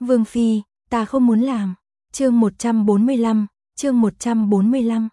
Vương phi, ta không muốn làm. Chương 145, chương 145.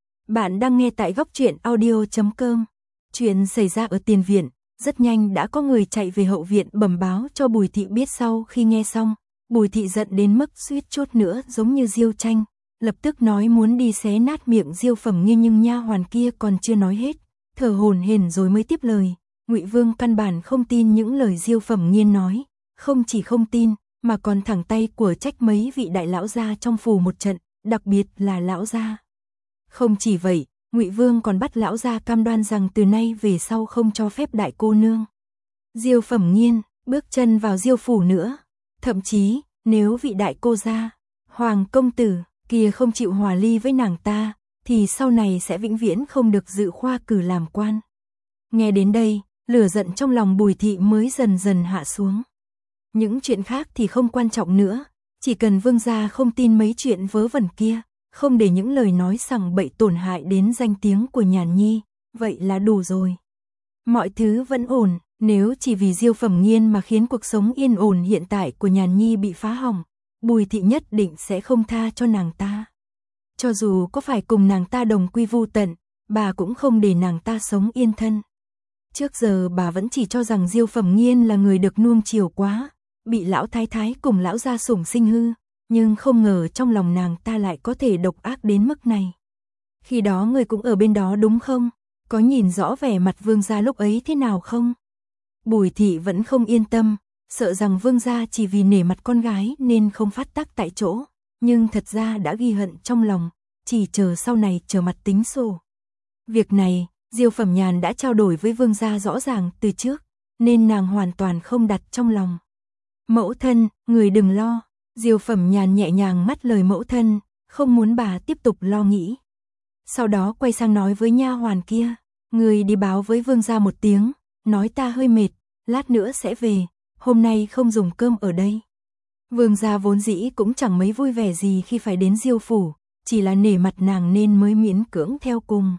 Bạn đang nghe tại góc truyện audio.com. Chuyện xảy ra ở tiền viện, rất nhanh đã có người chạy về hậu viện bẩm báo cho Bùi thị biết. Sau khi nghe xong, Bùi thị giận đến mức suýt chút nữa giống như Diêu Tranh, lập tức nói muốn đi xé nát miệng Diêu Phẩm Nghiên, nhưng nha hoàn kia còn chưa nói hết, thở hổn hển rồi mới tiếp lời. Ngụy Vương căn bản không tin những lời Diêu Phẩm Nghiên nói, không chỉ không tin, mà còn thẳng tay của trách mấy vị đại lão gia trong phủ một trận, đặc biệt là lão gia. Không chỉ vậy, Ngụy Vương còn bắt lão gia cam đoan rằng từ nay về sau không cho phép đại cô nương Diêu Phẩm Nghiên bước chân vào Diêu phủ nữa. Thậm chí, nếu vị đại cô gia, Hoàng công tử kia không chịu hòa ly với nàng ta, thì sau này sẽ vĩnh viễn không được dự khoa cử làm quan. Nghe đến đây, lửa giận trong lòng Bùi thị mới dần dần hạ xuống. Những chuyện khác thì không quan trọng nữa, chỉ cần Vương gia không tin mấy chuyện vớ vẩn kia, không để những lời nói sằng bậy tổn hại đến danh tiếng của Nhàn Nhi, vậy là đủ rồi. Mọi thứ vẫn ổn, nếu chỉ vì Diêu Phẩm Nghiên mà khiến cuộc sống yên ổn hiện tại của Nhàn Nhi bị phá hỏng, Bùi thị nhất định sẽ không tha cho nàng ta. Cho dù có phải cùng nàng ta đồng quy vu tận, bà cũng không để nàng ta sống yên thân. Trước giờ bà vẫn chỉ cho rằng Diêu Phẩm Nghiên là người được nuông chiều quá, bị lão thái thái cùng lão gia sủng sinh hư, nhưng không ngờ trong lòng nàng ta lại có thể độc ác đến mức này. Khi đó người cũng ở bên đó đúng không? Có nhìn rõ vẻ mặt Vương gia lúc ấy thế nào không? Bùi thị vẫn không yên tâm, sợ rằng Vương gia chỉ vì nể mặt con gái nên không phát tác tại chỗ, nhưng thật ra đã ghi hận trong lòng, chỉ chờ sau này trở mặt tính sổ. Việc này, Diêu Phẩm Nhàn đã trao đổi với Vương gia rõ ràng từ trước, nên nàng hoàn toàn không đặt trong lòng. Mẫu thân, người đừng lo. Diêu Phẩm Nhàn nhẹ nhàng ngắt lời mẫu thân, không muốn bà tiếp tục lo nghĩ. Sau đó quay sang nói với nha hoàn kia, người đi báo với Vương gia một tiếng, nói ta hơi mệt, lát nữa sẽ về, hôm nay không dùng cơm ở đây. Vương gia vốn dĩ cũng chẳng mấy vui vẻ gì khi phải đến Diêu phủ, chỉ là nể mặt nàng nên mới miễn cưỡng theo cùng.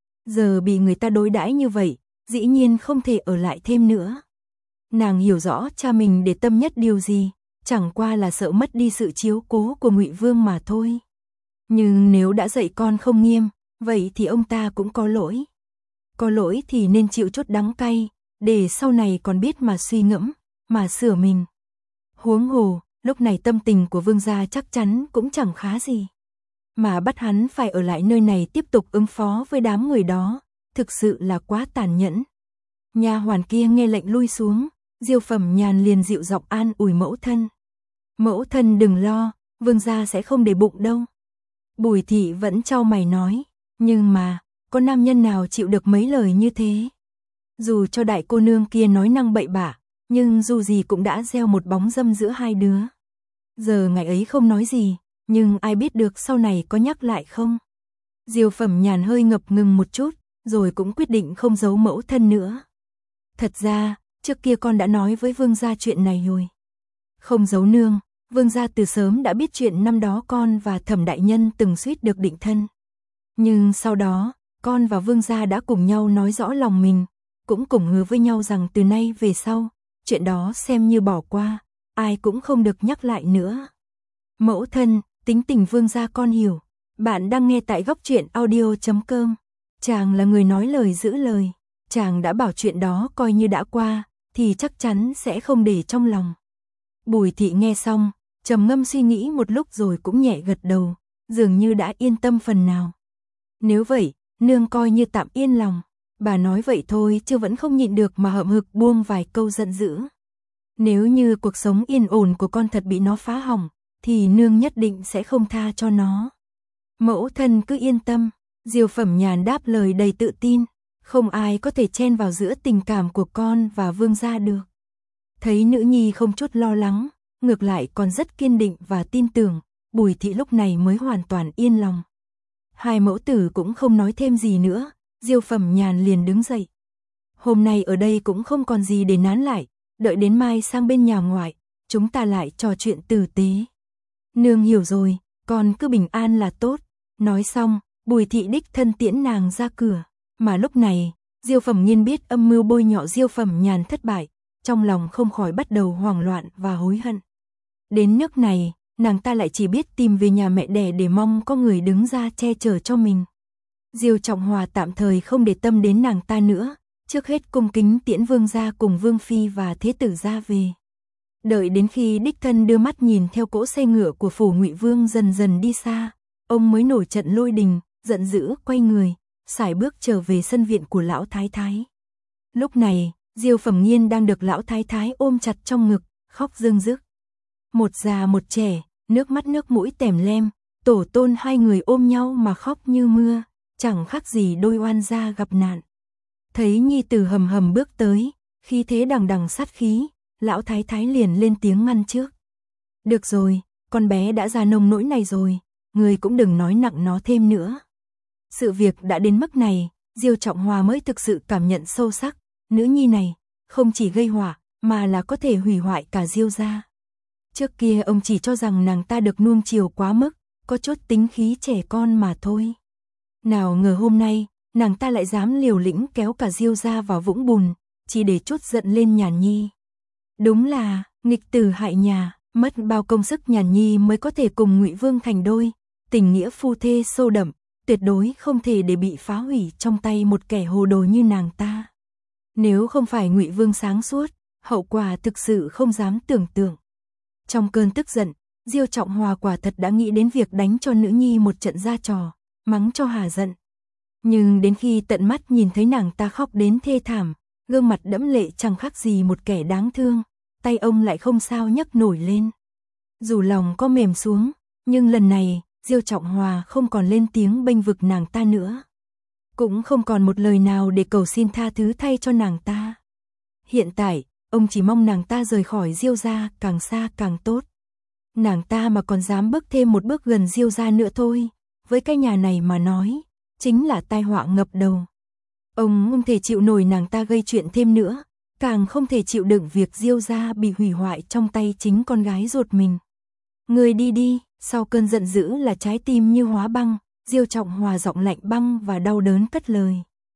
Giờ bị người ta đối đãi như vậy, dĩ nhiên không thể ở lại thêm nữa. Nàng hiểu rõ cha mình để tâm nhất điều gì, chẳng qua là sợ mất đi sự chiếu cố của Ngụy Vương mà thôi. Nhưng nếu đã dạy con không nghiêm, vậy thì ông ta cũng có lỗi. Có lỗi thì nên chịu chút đắng cay, để sau này còn biết mà suy ngẫm, mà sửa mình. Huống hồ, lúc này tâm tình của Vương gia chắc chắn cũng chẳng khá gì. Mà bắt hắn phải ở lại nơi này tiếp tục ứng phó với đám người đó, thực sự là quá tàn nhẫn. Nha hoàn kia nghe lệnh lui xuống, Diêu Phẩm Nhàn liền dịu giọng an ủi mẫu thân. Mẫu thân đừng lo, Vương gia sẽ không để bụng đâu. Bùi thị vẫn chau mày nói, nhưng mà, có nam nhân nào chịu được mấy lời như thế? Dù cho đại cô nương kia nói năng bậy bạ, nhưng dù gì cũng đã gieo một bóng dâm giữa hai đứa. Giờ ngày ấy không nói gì, nhưng ai biết được sau này có nhắc lại không? Diêu Phẩm Nhàn hơi ngập ngừng một chút, rồi cũng quyết định không giấu mẫu thân nữa. Thật ra, trước kia con đã nói với Vương gia chuyện này rồi. Không giấu nương, Vương gia từ sớm đã biết chuyện năm đó con và Thẩm đại nhân từng suýt được định thân. Nhưng sau đó, con và Vương gia đã cùng nhau nói rõ lòng mình, cũng cùng hứa với nhau rằng từ nay về sau, chuyện đó xem như bỏ qua, ai cũng không được nhắc lại nữa. Mẫu thân, tính tình Vương gia con hiểu. Bạn đang nghe tại góc truyện audio.com. Chàng là người nói lời giữ lời, chàng đã bảo chuyện đó coi như đã qua, thì chắc chắn sẽ không để trong lòng. Bùi thị nghe xong, trầm ngâm suy nghĩ một lúc rồi cũng nhẹ gật đầu, dường như đã yên tâm phần nào. Nếu vậy, nương coi như tạm yên lòng. Bà nói vậy thôi chứ vẫn không nhịn được mà hậm hực buông vài câu giận dữ. Nếu như cuộc sống yên ổn của con thật bị nó phá hỏng, thì nương nhất định sẽ không tha cho nó. Mẫu thân cứ yên tâm, Diêu Phẩm Nhàn đáp lời đầy tự tin, không ai có thể chen vào giữa tình cảm của con và Vương gia được. Thấy nữ nhi không chút lo lắng, ngược lại còn rất kiên định và tin tưởng, Bùi thị lúc này mới hoàn toàn yên lòng. Hai mẫu tử cũng không nói thêm gì nữa, Diêu Phẩm Nhàn liền đứng dậy. Hôm nay ở đây cũng không còn gì để nán lại, đợi đến mai sang bên nhà ngoại, chúng ta lại trò chuyện tử tế. Nương hiểu rồi, con cứ bình an là tốt. Nói xong, Bùi thị đích thân tiễn nàng ra cửa, mà lúc này, Diêu Phẩm Nghiên biết âm mưu bôi nhọ Diêu Phẩm Nhàn thất bại, trong lòng không khỏi bắt đầu hoảng loạn và hối hận. Đến nước này, nàng ta lại chỉ biết tìm về nhà mẹ đẻ để mong có người đứng ra che chở cho mình. Diêu Trọng Hòa tạm thời không để tâm đến nàng ta nữa, trước hết cung kính tiễn vương gia cùng vương phi và thế tử gia về. Đợi đến khi đích thân đưa mắt nhìn theo cỗ xe ngựa của phủ Ngụy Vương dần dần đi xa, ông mới nổi trận lôi đình, giận dữ quay người, sải bước trở về sân viện của lão thái thái. Lúc này, Diêu Phẩm Nghiên đang được lão thái thái ôm chặt trong ngực, khóc rưng rức. Một già một trẻ, nước mắt nước mũi tèm lem, tổ tôn hai người ôm nhau mà khóc như mưa, chẳng khác gì đôi oan gia gặp nạn. Thấy nhi tử hầm hầm bước tới, khí thế đằng đằng sát khí, lão thái thái liền lên tiếng ngăn trước. Được rồi, con bé đã ra nông nỗi này rồi, người cũng đừng nói nặng nó thêm nữa. Sự việc đã đến mức này, Diêu Trọng Hòa mới thực sự cảm nhận sâu sắc, nữ nhi này không chỉ gây họa mà là có thể hủy hoại cả Diêu gia. Trước kia ông chỉ cho rằng nàng ta được nuông chiều quá mức, có chút tính khí trẻ con mà thôi. Nào ngờ hôm nay, nàng ta lại dám liều lĩnh kéo cả Diêu gia vào vũng bùn, chỉ để trút giận lên Nhàn Nhi. Đúng là nghịch tử hại nhà, mất bao công sức Nhàn Nhi mới có thể cùng Ngụy Vương thành đôi, tình nghĩa phu thê sâu đậm, tuyệt đối không thể để bị phá hủy trong tay một kẻ hồ đồ như nàng ta. Nếu không phải Ngụy Vương sáng suốt, hậu quả thực sự không dám tưởng tượng. Trong cơn tức giận, Diêu Trọng Hòa quả thật đã nghĩ đến việc đánh cho nữ nhi một trận ra trò, mắng cho hà giận. Nhưng đến khi tận mắt nhìn thấy nàng ta khóc đến thê thảm, gương mặt đẫm lệ chẳng khác gì một kẻ đáng thương, tay ông lại không sao nhấc nổi lên. Dù lòng có mềm xuống, nhưng lần này, Diêu Trọng Hòa không còn lên tiếng bênh vực nàng ta nữa. Cũng không còn một lời nào để cầu xin tha thứ thay cho nàng ta. Hiện tại, ông chỉ mong nàng ta rời khỏi Diêu gia càng xa càng tốt. Nàng ta mà còn dám bước thêm một bước gần Diêu gia nữa thôi, với cái nhà này mà nói, chính là tai họa ngập đầu. Ông không thể chịu nổi nàng ta gây chuyện thêm nữa, càng không thể chịu đựng việc Diêu gia bị hủy hoại trong tay chính con gái ruột mình. Người đi đi, sau cơn giận dữ là trái tim như hóa băng, Diêu Trọng Hòa giọng lạnh băng và đau đớn cất lời.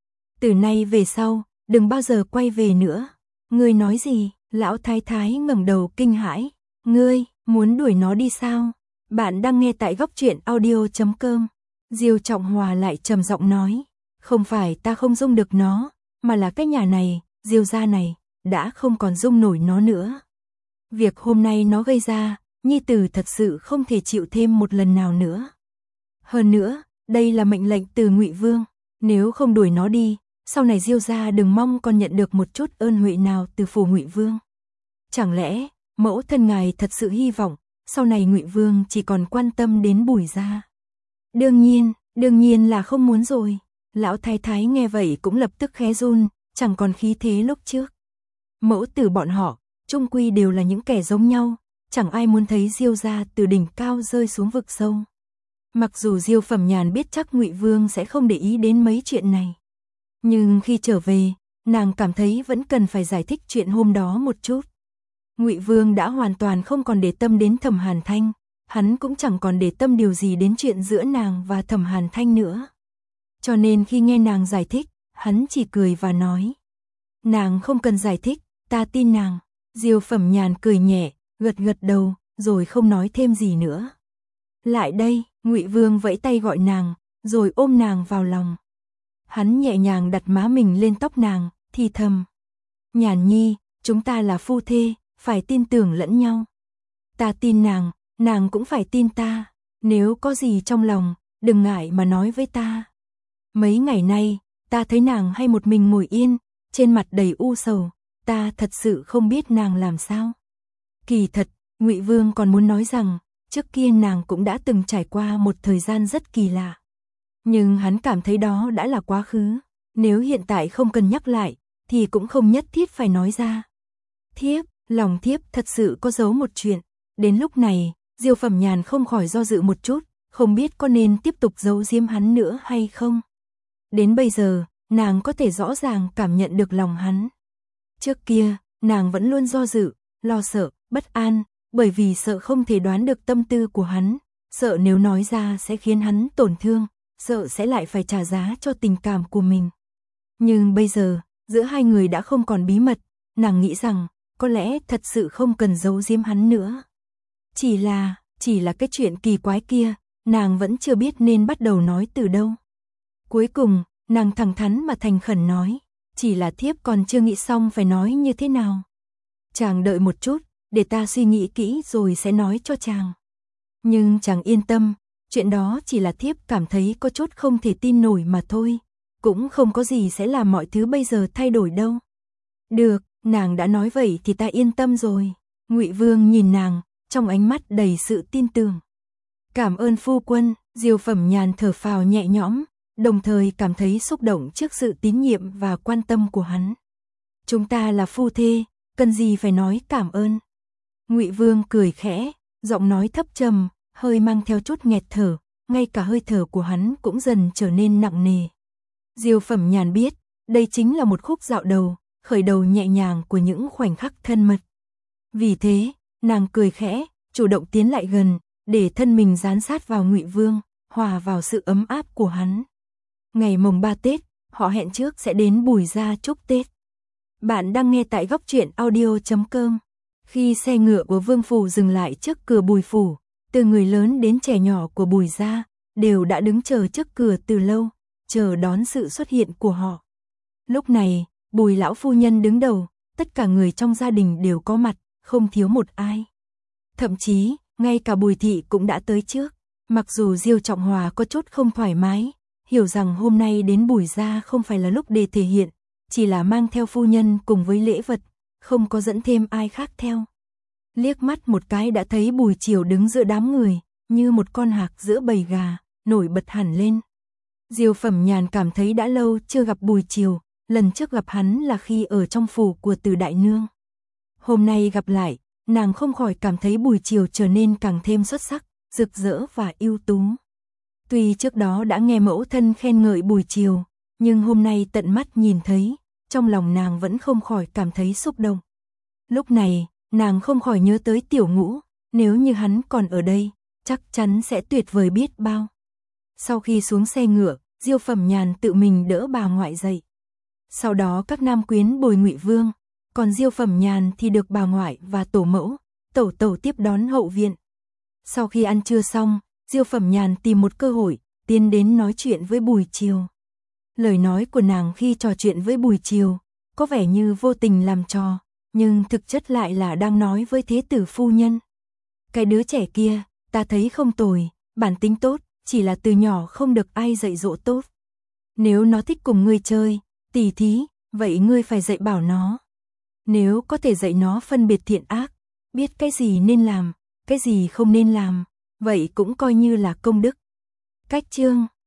Từ nay về sau, đừng bao giờ quay về nữa. Ngươi nói gì? Lão thái thái ngẩng đầu kinh hãi. Ngươi, muốn đuổi nó đi sao? Bạn đang nghe tại góc truyện audio.com. Diêu Trọng Hòa lại trầm giọng nói. Không phải ta không dung được nó, mà là cái nhà này, Diêu gia này, đã không còn dung nổi nó nữa. Việc hôm nay nó gây ra, nhi tử thật sự không thể chịu thêm một lần nào nữa. Hơn nữa, đây là mệnh lệnh từ Ngụy Vương, nếu không đuổi nó đi, sau này Diêu gia đừng mong còn nhận được một chút ơn huệ nào từ phủ Ngụy Vương. Chẳng lẽ, mẫu thân ngài thật sự hy vọng, sau này Ngụy Vương chỉ còn quan tâm đến Bùi gia? Đương nhiên là không muốn rồi. Lão thái thái nghe vậy cũng lập tức khẽ run, chẳng còn khí thế lúc trước. Mẫu tử bọn họ, chung quy đều là những kẻ giống nhau, chẳng ai muốn thấy Diêu gia từ đỉnh cao rơi xuống vực sâu. Mặc dù Diêu Phẩm Nhàn biết chắc Ngụy Vương sẽ không để ý đến mấy chuyện này, nhưng khi trở về, nàng cảm thấy vẫn cần phải giải thích chuyện hôm đó một chút. Ngụy Vương đã hoàn toàn không còn để tâm đến Thẩm Hàn Thanh, hắn cũng chẳng còn để tâm điều gì đến chuyện giữa nàng và Thẩm Hàn Thanh nữa. Cho nên khi nghe nàng giải thích, hắn chỉ cười và nói. Nàng không cần giải thích, ta tin nàng. Diêu Phẩm Nhàn cười nhẹ, gật gật đầu, rồi không nói thêm gì nữa. Lại đây, Ngụy Vương vẫy tay gọi nàng, rồi ôm nàng vào lòng. Hắn nhẹ nhàng đặt má mình lên tóc nàng, thì thầm. Nhàn Nhi, chúng ta là phu thê, phải tin tưởng lẫn nhau. Ta tin nàng, nàng cũng phải tin ta. Nếu có gì trong lòng, đừng ngại mà nói với ta. Mấy ngày nay, ta thấy nàng hay một mình ngồi yên, trên mặt đầy u sầu, ta thật sự không biết nàng làm sao. Kỳ thật, Ngụy Vương còn muốn nói rằng, trước kia nàng cũng đã từng trải qua một thời gian rất kỳ lạ. Nhưng hắn cảm thấy đó đã là quá khứ, nếu hiện tại không cần nhắc lại, thì cũng không nhất thiết phải nói ra. Lòng thiếp thật sự có giấu một chuyện. Đến lúc này, Diêu Phẩm Nhàn không khỏi do dự một chút, không biết có nên tiếp tục giấu giếm hắn nữa hay không. Đến bây giờ, nàng có thể rõ ràng cảm nhận được lòng hắn. Trước kia, nàng vẫn luôn do dự, lo sợ, bất an, bởi vì sợ không thể đoán được tâm tư của hắn, sợ nếu nói ra sẽ khiến hắn tổn thương, sợ sẽ lại phải trả giá cho tình cảm của mình. Nhưng bây giờ, giữa hai người đã không còn bí mật, nàng nghĩ rằng, có lẽ thật sự không cần giấu giếm hắn nữa. Chỉ là cái chuyện kỳ quái kia, nàng vẫn chưa biết nên bắt đầu nói từ đâu. Cuối cùng, nàng thẳng thắn mà thành khẩn nói, chỉ là thiếp còn chưa nghĩ xong phải nói như thế nào. Chàng đợi một chút, để ta suy nghĩ kỹ rồi sẽ nói cho chàng. Nhưng chàng yên tâm, chuyện đó chỉ là thiếp cảm thấy có chút không thể tin nổi mà thôi, cũng không có gì sẽ làm mọi thứ bây giờ thay đổi đâu. Được, nàng đã nói vậy thì ta yên tâm rồi. Ngụy Vương nhìn nàng, trong ánh mắt đầy sự tin tưởng. Cảm ơn phu quân, Diêu Phẩm Nhàn thở phào nhẹ nhõm, đồng thời cảm thấy xúc động trước sự tín nhiệm và quan tâm của hắn. Chúng ta là phu thê, cần gì phải nói cảm ơn. Ngụy Vương cười khẽ, giọng nói thấp trầm, hơi mang theo chút nghẹt thở, ngay cả hơi thở của hắn cũng dần trở nên nặng nề. Diêu Phẩm Nhàn biết, đây chính là một khúc dạo đầu, khởi đầu nhẹ nhàng của những khoảnh khắc thân mật. Vì thế, nàng cười khẽ, chủ động tiến lại gần, để thân mình dán sát vào Ngụy Vương, hòa vào sự ấm áp của hắn. Ngày mồng 3 Tết, họ hẹn trước sẽ đến Bùi Gia chúc Tết. Bạn đang nghe tại góc truyện audio.com. Khi xe ngựa của Vương phủ dừng lại trước cửa Bùi phủ, từ người lớn đến trẻ nhỏ của Bùi Gia đều đã đứng chờ trước cửa từ lâu, chờ đón sự xuất hiện của họ. Lúc này, Bùi lão phu nhân đứng đầu, tất cả người trong gia đình đều có mặt, không thiếu một ai. Thậm chí, ngay cả Bùi thị cũng đã tới trước. Mặc dù Diêu Trọng Hòa có chút không thoải mái, hiểu rằng hôm nay đến Bùi Gia không phải là lúc để thể hiện, chỉ là mang theo phu nhân cùng với lễ vật, không có dẫn thêm ai khác theo. Liếc mắt một cái đã thấy Bùi Chiều đứng giữa đám người, như một con hạc giữa bầy gà, nổi bật hẳn lên. Diêu Phẩm Nhàn cảm thấy đã lâu chưa gặp Bùi Chiều, lần trước gặp hắn là khi ở trong phủ của Từ đại nương. Hôm nay gặp lại, nàng không khỏi cảm thấy Bùi Chiều trở nên càng thêm xuất sắc, rực rỡ và ưu tú. Tuy trước đó đã nghe mẫu thân khen ngợi Bùi Chiều, nhưng hôm nay tận mắt nhìn thấy, trong lòng nàng vẫn không khỏi cảm thấy xúc động. Lúc này, nàng không khỏi nhớ tới Tiểu Ngũ, nếu như hắn còn ở đây, chắc chắn sẽ tuyệt vời biết bao. Sau khi xuống xe ngựa, Diêu Phẩm Nhàn tự mình đỡ bà ngoại dậy. Sau đó các nam quyến bồi Ngụy Vương, còn Diêu Phẩm Nhàn thì được bà ngoại và tổ mẫu, tẩu tẩu tiếp đón hậu viện. Sau khi ăn trưa xong, Diêu Phẩm Nhàn tìm một cơ hội, tiến đến nói chuyện với Bùi Chiều. Lời nói của nàng khi trò chuyện với Bùi Chiều, có vẻ như vô tình làm trò, nhưng thực chất lại là đang nói với thế tử phu nhân. Cái đứa trẻ kia, ta thấy không tồi, bản tính tốt, chỉ là từ nhỏ không được ai dạy dỗ tốt. Nếu nó thích cùng ngươi chơi, tỉ thí, vậy ngươi phải dạy bảo nó. Nếu có thể dạy nó phân biệt thiện ác, biết cái gì nên làm, cái gì không nên làm, vậy cũng coi như là công đức. Cách chương